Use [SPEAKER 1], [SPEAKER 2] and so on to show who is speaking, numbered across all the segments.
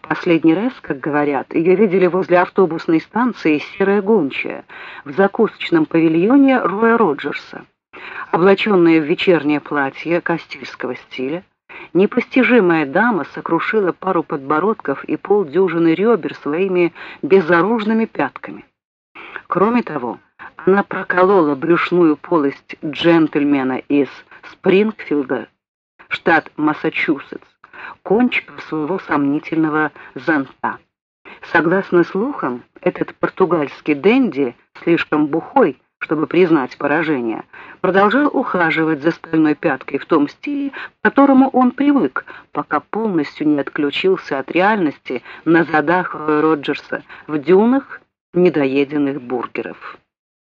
[SPEAKER 1] Последний раз, как говорят, ее видели возле автобусной станции «Серая гончая» в закусочном павильоне Роя Роджерса. Облаченная в вечернее платье кастильского стиля, непостижимая дама сокрушила пару подбородков и полдюжины ребер своими безоружными пятками. Кроме того, она проколола брюшную полость джентльмена из Спрингфилда, штат Массачусетс, кончиком своего сомнительного зонта. Согласно слухам, этот португальский денди, слишком бухой, чтобы признать поражение, продолжал ухаживать за стальной пяткой в том стиле, к которому он привык, пока полностью не отключился от реальности на задах Роя Роджерса в дюнах недоеденных бургеров.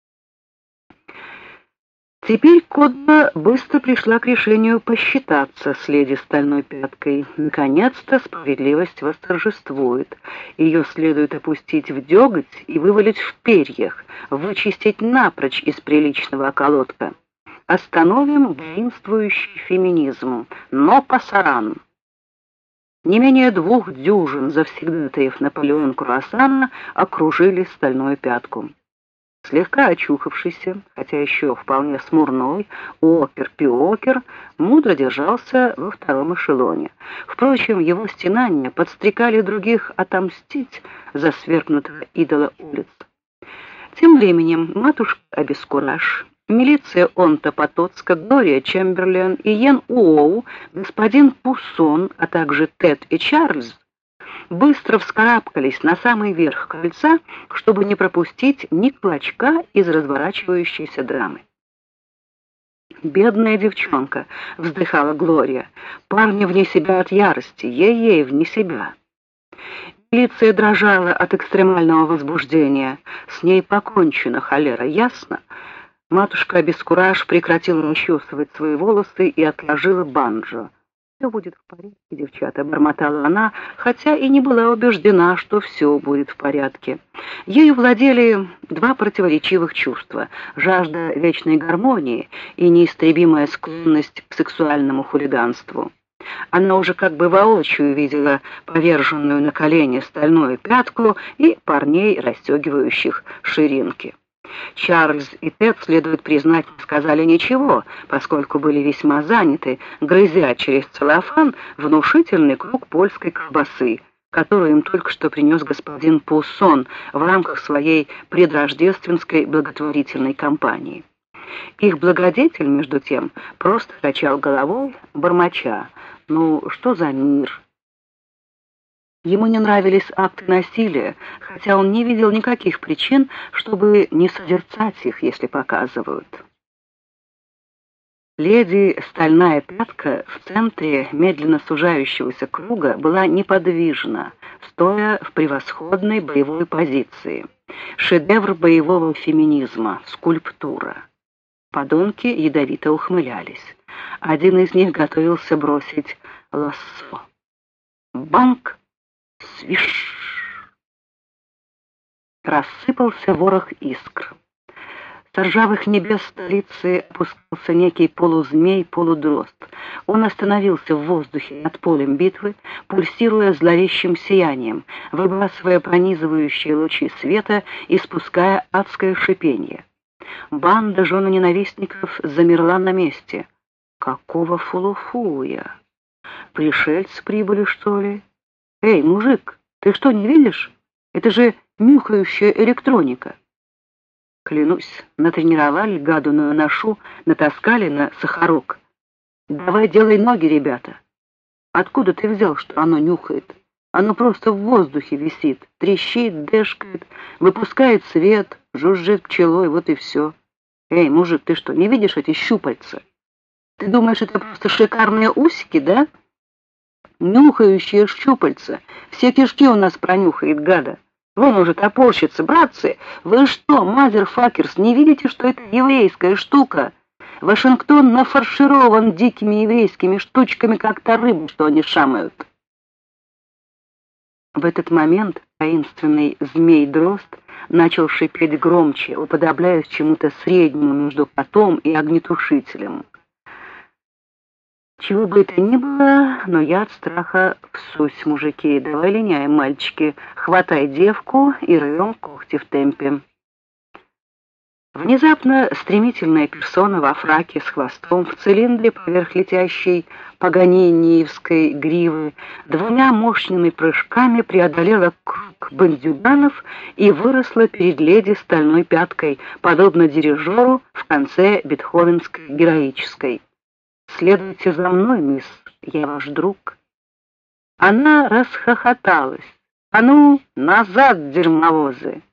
[SPEAKER 1] Теперь Кодба быстро пришла к решению посчитаться с леди Стальной Пяткой. Наконец-то справедливость восторжествует. Ее следует опустить в деготь и вывалить в перьях, вычистить напрочь из приличного околотка. Остановим воинствующий феминизм, но пасаран. Не менее 2 дюжин завсегдатаев Наполеон Круассана окружили Стальную Пятку. Слегка очухавшийся, хотя еще вполне смурной, опер-пиокер мудро держался во втором эшелоне. Впрочем, его стенания подстрекали других отомстить за свергнутого идола улиц. Тем временем матушка Обескураж, милиция Онта Потоцка, Глория Чемберлен и Йен Уоу, господин Пуссон, а также Тед и Чарльз быстро вскарабкались на самый верх крыльца, чтобы не пропустить ни клочка из разворачивающейся драмы. «Бедная девчонка!» — вздыхала Глория. «Парни вне себя от ярости, ей-ей вне себя». Милиция дрожала от экстремального возбуждения. С ней покончено, холера, ясно? Матушка Обескураж прекратила расчесывать свои волосы и отложила банджо. «Все будет в порядке, девчата», — бормотала она, хотя и не была убеждена, что все будет в порядке. Ею владели 2 противоречивых чувства — жажда вечной гармонии и неистребимая склонность к сексуальному хулиганству. Она уже как бы воочию видела поверженную на колени Стальную Пятку и парней, расстегивающих ширинки. Чарльз и Тед, следует признать, не сказали ничего, поскольку были весьма заняты, грызя через целлофан внушительный круг польской колбасы, которую им только что принес господин Пуссон в рамках своей предрождественской благотворительной кампании. Их благодетель, между тем, просто качал головой, бормоча: «Ну, что за мир?» Ему не нравились акты насилия, хотя он не видел никаких причин, чтобы не созерцать их, если показывают. Леди Стальная Пятка в центре медленно сужающегося круга была неподвижна, стоя в превосходной боевой позиции. Шедевр боевого феминизма, скульптура. Подонки ядовито ухмылялись. Один из них готовился бросить лассо. Банк! Свиш! Рассыпался ворох искр. С ржавых небес столицы опускался некий полузмей-полудрозд. Он остановился в воздухе над полем битвы, пульсируя зловещим сиянием, выбрасывая пронизывающие лучи света и спуская адское шипение. Банда женоненавистников замерла на месте. Какого фулуфуя? Пришельцы прибыли, что ли? «Эй, мужик, ты что, не видишь? Это же нюхающая электроника». Клянусь, натренировали гадуную ношу, натаскали на сахарок. «Давай делай ноги, ребята». «Откуда ты взял, что оно нюхает? Оно просто в воздухе висит, трещит, дэшкает, выпускает свет, жужжит пчелой, вот и все». «Эй, мужик, ты что, не видишь эти щупальца? Ты думаешь, это просто шикарные усики, да?» Нюхающие щупальца. Все кишки у нас пронюхает, гада. Вон уже топорщится. Братцы, вы что, мазерфакерс, не видите, что это еврейская штука? Вашингтон нафарширован дикими еврейскими штучками, как та рыба, что они шамают. В этот момент таинственный змей-дрозд начал шипеть громче, уподобляясь чему-то среднему между котом и огнетушителем. Чего бы это ни было, но я от страха псусь, мужики. Давай линяем, мальчики. Хватай девку и рвем когти в темпе. Внезапно стремительная персона во фраке с хвостом, в цилиндре поверх летящей паганини-ниевской гривы, двумя мощными прыжками преодолела круг бандюганов и выросла перед леди стальной пяткой, подобно дирижеру в конце бетховенской героической. «Следуйте за мной, мисс, я ваш друг». Она расхохоталась. «А ну, назад, дерьмовозы!»